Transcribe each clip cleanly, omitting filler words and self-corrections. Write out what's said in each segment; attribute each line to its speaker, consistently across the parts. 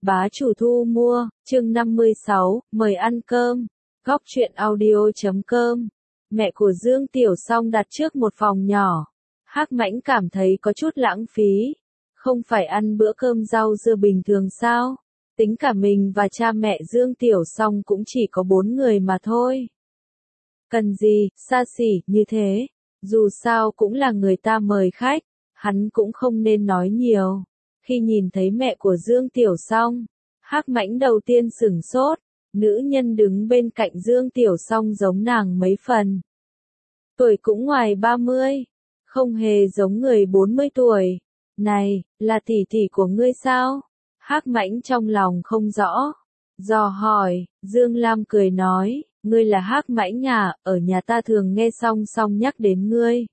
Speaker 1: Bá chủ thu mua, chương 56, mời ăn cơm. Góc truyện audio.com. Mẹ của Dương Tiểu Song đặt trước một phòng nhỏ. Hắc Mãnh cảm thấy có chút lãng phí. Không phải ăn bữa cơm rau dưa bình thường sao? Tính cả mình và cha mẹ Dương Tiểu Song cũng chỉ có 4 người mà thôi. Cần gì, xa xỉ, như thế? Dù sao cũng là người ta mời khách, hắn cũng không nên nói nhiều. Khi nhìn thấy mẹ của Dương Tiểu Song, Hắc Mãnh đầu tiên sửng sốt, nữ nhân đứng bên cạnh Dương Tiểu Song giống nàng mấy phần. Tuổi cũng ngoài 30, không hề giống người 40 tuổi. Này, là tỷ tỷ của ngươi sao? Hắc Mãnh trong lòng không rõ. Dò hỏi, Dương Lam cười nói, ngươi là Hắc Mãnh à, ở nhà ta thường nghe Song Song nhắc đến ngươi.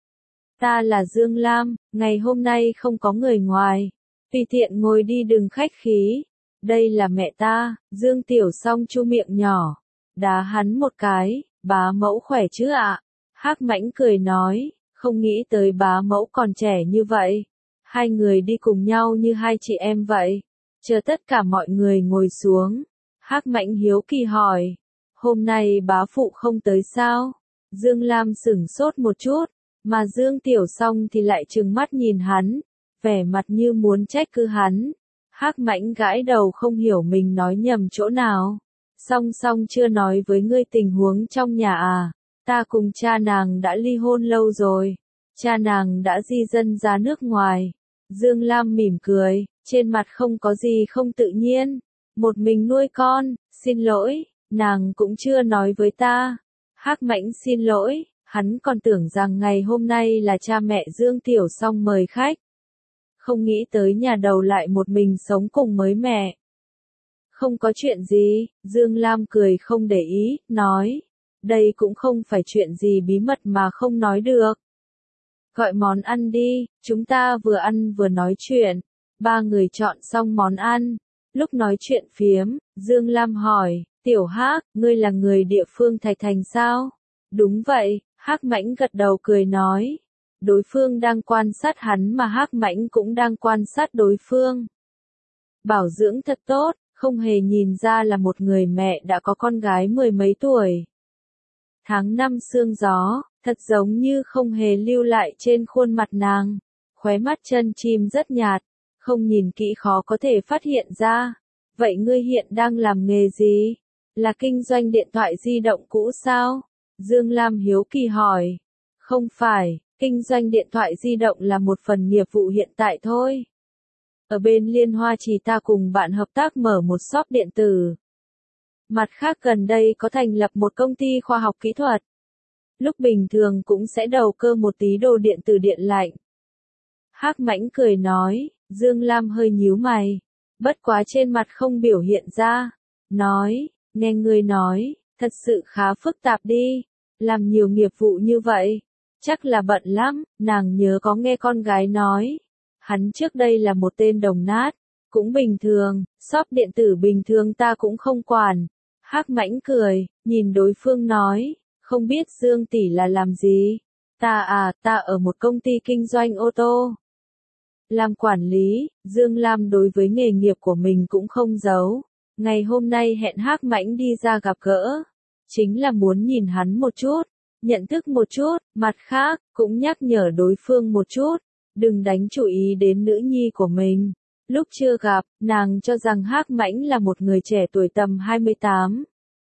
Speaker 1: Ta là Dương Lam, ngày hôm nay không có người ngoài. Tùy tiện ngồi đi đừng khách khí. Đây là mẹ ta. Dương Tiểu Song chu miệng nhỏ. Đá hắn một cái, bá mẫu khỏe chứ ạ? Hắc Mãnh cười nói, không nghĩ tới bá mẫu còn trẻ như vậy. Hai người đi cùng nhau như hai chị em vậy. Chờ tất cả mọi người ngồi xuống. Hắc Mãnh hiếu kỳ hỏi, hôm nay bá phụ không tới sao? Dương Lam sửng sốt một chút, mà Dương Tiểu Song thì lại trừng mắt nhìn hắn, vẻ mặt như muốn trách cứ hắn. Hắc Mãnh gãi đầu không hiểu mình nói nhầm chỗ nào. Song Song chưa nói với ngươi tình huống trong nhà à? Ta cùng cha nàng đã ly hôn lâu rồi. Cha nàng đã di dân ra nước ngoài. Dương Lam mỉm cười, trên mặt không có gì không tự nhiên. Một mình nuôi con, xin lỗi, nàng cũng chưa nói với ta. Hắc Mãnh xin lỗi, hắn còn tưởng rằng ngày hôm nay là cha mẹ Dương Tiểu Song mời khách. Không nghĩ tới nhà đầu lại một mình sống cùng với mẹ. Không có chuyện gì, Dương Lam cười không để ý, nói. Đây cũng không phải chuyện gì bí mật mà không nói được. Gọi món ăn đi, chúng ta vừa ăn vừa nói chuyện. Ba người chọn xong món ăn. Lúc nói chuyện phiếm, Dương Lam hỏi, Tiểu Hắc, ngươi là người địa phương Thạch Thành sao? Đúng vậy, Hắc Mãnh gật đầu cười nói. Đối phương đang quan sát hắn mà Hắc Mãnh cũng đang quan sát đối phương. Bảo dưỡng thật tốt, không hề nhìn ra là một người mẹ đã có con gái 10 mấy tuổi. Tháng 5 sương gió, thật giống như không hề lưu lại trên khuôn mặt nàng. Khóe mắt chân chim rất nhạt, không nhìn kỹ khó có thể phát hiện ra. Vậy ngươi hiện đang làm nghề gì? Là kinh doanh điện thoại di động cũ sao? Dương Lam hiếu kỳ hỏi. Không phải, kinh doanh điện thoại di động là một phần nghiệp vụ hiện tại thôi. Ở bên Liên Hoa Trì ta cùng bạn hợp tác mở một shop điện tử. Mặt khác gần đây có thành lập một công ty khoa học kỹ thuật. Lúc bình thường cũng sẽ đầu cơ một tí đồ điện tử điện lạnh. Hắc Mãnh cười nói, Dương Lam hơi nhíu mày. Bất quá trên mặt không biểu hiện ra. Nói, nghe ngươi nói, thật sự khá phức tạp đi. Làm nhiều nghiệp vụ như vậy. Chắc là bận lắm, nàng nhớ có nghe con gái nói. Hắn trước đây là một tên đồng nát. Cũng bình thường, shop điện tử bình thường ta cũng không quản. Hắc Mãnh cười, nhìn đối phương nói, không biết Dương tỷ là làm gì? Ta ở một công ty kinh doanh ô tô. Làm quản lý, Dương Lam đối với nghề nghiệp của mình cũng không giấu. Ngày hôm nay hẹn Hắc Mãnh đi ra gặp gỡ. Chính là muốn nhìn hắn một chút, nhận thức một chút, mặt khác, cũng nhắc nhở đối phương một chút. Đừng đánh chú ý đến nữ nhi của mình. Lúc chưa gặp, nàng cho rằng Hắc Mãnh là một người trẻ tuổi tầm 28.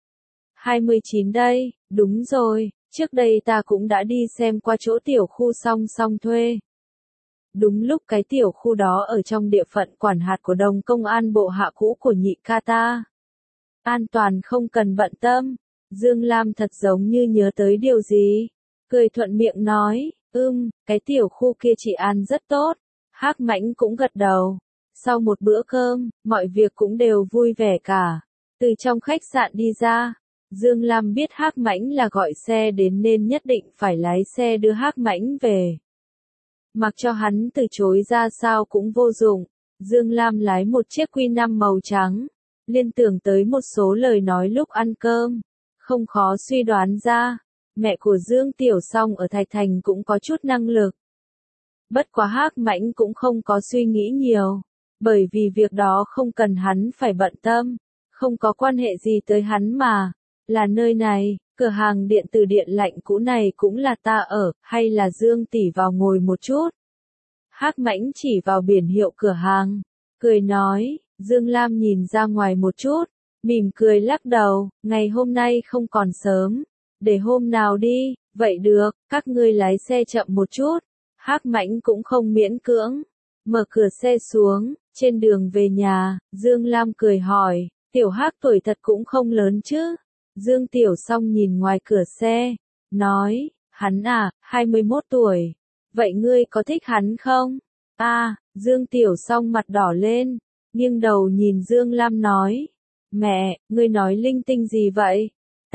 Speaker 1: 29 đây, đúng rồi, trước đây ta cũng đã đi xem qua chỗ tiểu khu Song Song thuê. Đúng lúc cái tiểu khu đó ở trong địa phận quản hạt của Đồng Công an bộ hạ cũ của nhị ca ta. An toàn không cần bận tâm. Dương Lam thật giống như nhớ tới điều gì. Cười thuận miệng nói, cái tiểu khu kia trị an rất tốt. Hắc Mãnh cũng gật đầu. Sau một bữa cơm, mọi việc cũng đều vui vẻ cả. Từ trong khách sạn đi ra, Dương Lam biết Hắc Mãnh là gọi xe đến nên nhất định phải lái xe đưa Hắc Mãnh về. Mặc cho hắn từ chối ra sao cũng vô dụng. Dương Lam lái một chiếc Q5 màu trắng. Liên tưởng tới một số lời nói lúc ăn cơm. Không khó suy đoán ra, mẹ của Dương Tiểu Song ở Thạch Thành cũng có chút năng lực. Bất quá Hắc Mãnh cũng không có suy nghĩ nhiều. Bởi vì việc đó không cần hắn phải bận tâm, không có quan hệ gì tới hắn mà, là nơi này, cửa hàng điện tử điện lạnh cũ này cũng là ta ở, hay là Dương tỷ vào ngồi một chút. Hắc Mãnh chỉ vào biển hiệu cửa hàng, cười nói, Dương Lam nhìn ra ngoài một chút, mỉm cười lắc đầu, ngày hôm nay không còn sớm, để hôm nào đi, vậy được, các ngươi lái xe chậm một chút. Hắc Mãnh cũng không miễn cưỡng, mở cửa xe xuống, trên đường về nhà, Dương Lam cười hỏi, tiểu Hắc tuổi thật cũng không lớn chứ. Dương Tiểu Song nhìn ngoài cửa xe, nói, hắn à, 21 tuổi, vậy ngươi có thích hắn không? Dương Tiểu Song mặt đỏ lên, nghiêng đầu nhìn Dương Lam nói, mẹ, ngươi nói linh tinh gì vậy?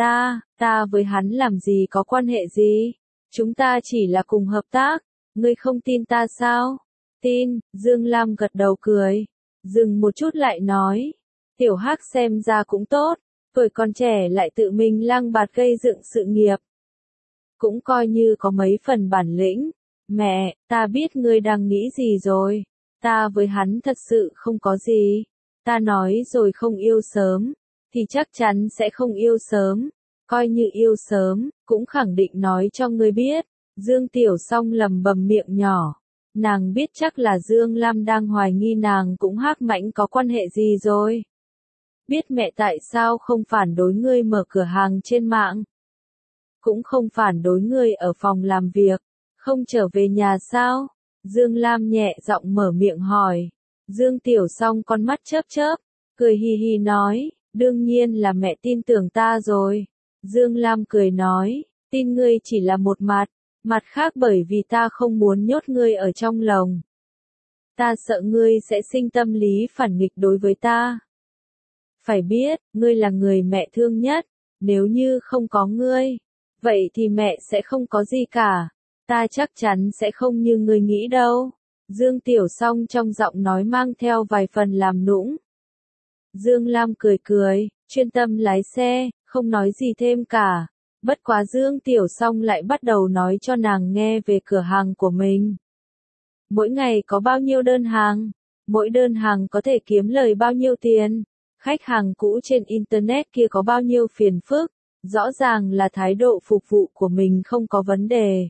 Speaker 1: Ta với hắn làm gì có quan hệ gì? Chúng ta chỉ là cùng hợp tác, ngươi không tin ta sao? Tin, Dương Lam gật đầu cười, dừng một chút lại nói, tiểu Hắc xem ra cũng tốt, tuổi còn trẻ lại tự mình lang bạt gây dựng sự nghiệp. Cũng coi như có mấy phần bản lĩnh. Mẹ, ta biết ngươi đang nghĩ gì rồi. Ta với hắn thật sự không có gì. Ta nói rồi không yêu sớm, thì chắc chắn sẽ không yêu sớm. Coi như yêu sớm, cũng khẳng định nói cho ngươi biết. Dương Tiểu Song lầm bầm miệng nhỏ. Nàng biết chắc là Dương Lam đang hoài nghi nàng cũng Hắc Mãnh có quan hệ gì rồi. Biết mẹ tại sao không phản đối ngươi mở cửa hàng trên mạng. Cũng không phản đối ngươi ở phòng làm việc. Không trở về nhà sao? Dương Lam nhẹ giọng mở miệng hỏi. Dương Tiểu Song con mắt chớp chớp, cười hì hì nói, đương nhiên là mẹ tin tưởng ta rồi. Dương Lam cười nói, tin ngươi chỉ là một mặt khác bởi vì ta không muốn nhốt ngươi ở trong lồng. Ta sợ ngươi sẽ sinh tâm lý phản nghịch đối với ta. Phải biết, ngươi là người mẹ thương nhất, nếu như không có ngươi, vậy thì mẹ sẽ không có gì cả. Ta chắc chắn sẽ không như ngươi nghĩ đâu. Dương Tiểu Song trong giọng nói mang theo vài phần làm nũng. Dương Lam cười cười, chuyên tâm lái xe, không nói gì thêm cả. Bất quá Dương Tiểu Song lại bắt đầu nói cho nàng nghe về cửa hàng của mình. Mỗi ngày có bao nhiêu đơn hàng, mỗi đơn hàng có thể kiếm lời bao nhiêu tiền, khách hàng cũ trên Internet kia có bao nhiêu phiền phức, rõ ràng là thái độ phục vụ của mình không có vấn đề.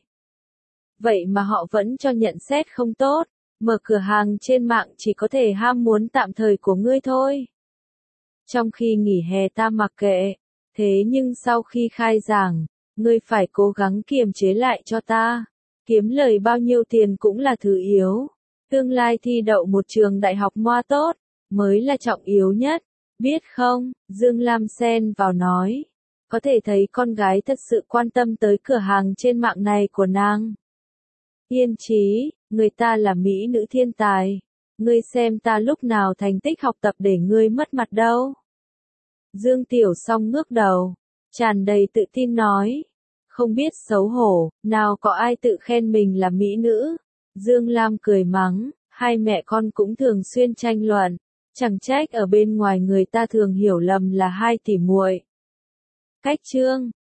Speaker 1: Vậy mà họ vẫn cho nhận xét không tốt, mở cửa hàng trên mạng chỉ có thể ham muốn tạm thời của ngươi thôi. Trong khi nghỉ hè ta mặc kệ, thế nhưng sau khi khai giảng, ngươi phải cố gắng kiềm chế lại cho ta. Kiếm lời bao nhiêu tiền cũng là thứ yếu. Tương lai thi đậu một trường đại học moa tốt, mới là trọng yếu nhất. Biết không, Dương Lam xen vào nói. Có thể thấy con gái thật sự quan tâm tới cửa hàng trên mạng này của nàng. Yên trí, người ta là mỹ nữ thiên tài. Ngươi xem ta lúc nào thành tích học tập để ngươi mất mặt đâu. Dương Tiểu Song ngước đầu, tràn đầy tự tin nói. Không biết xấu hổ, nào có ai tự khen mình là mỹ nữ. Dương Lam cười mắng, hai mẹ con cũng thường xuyên tranh luận. Chẳng trách ở bên ngoài người ta thường hiểu lầm là hai tỷ muội. Cách chương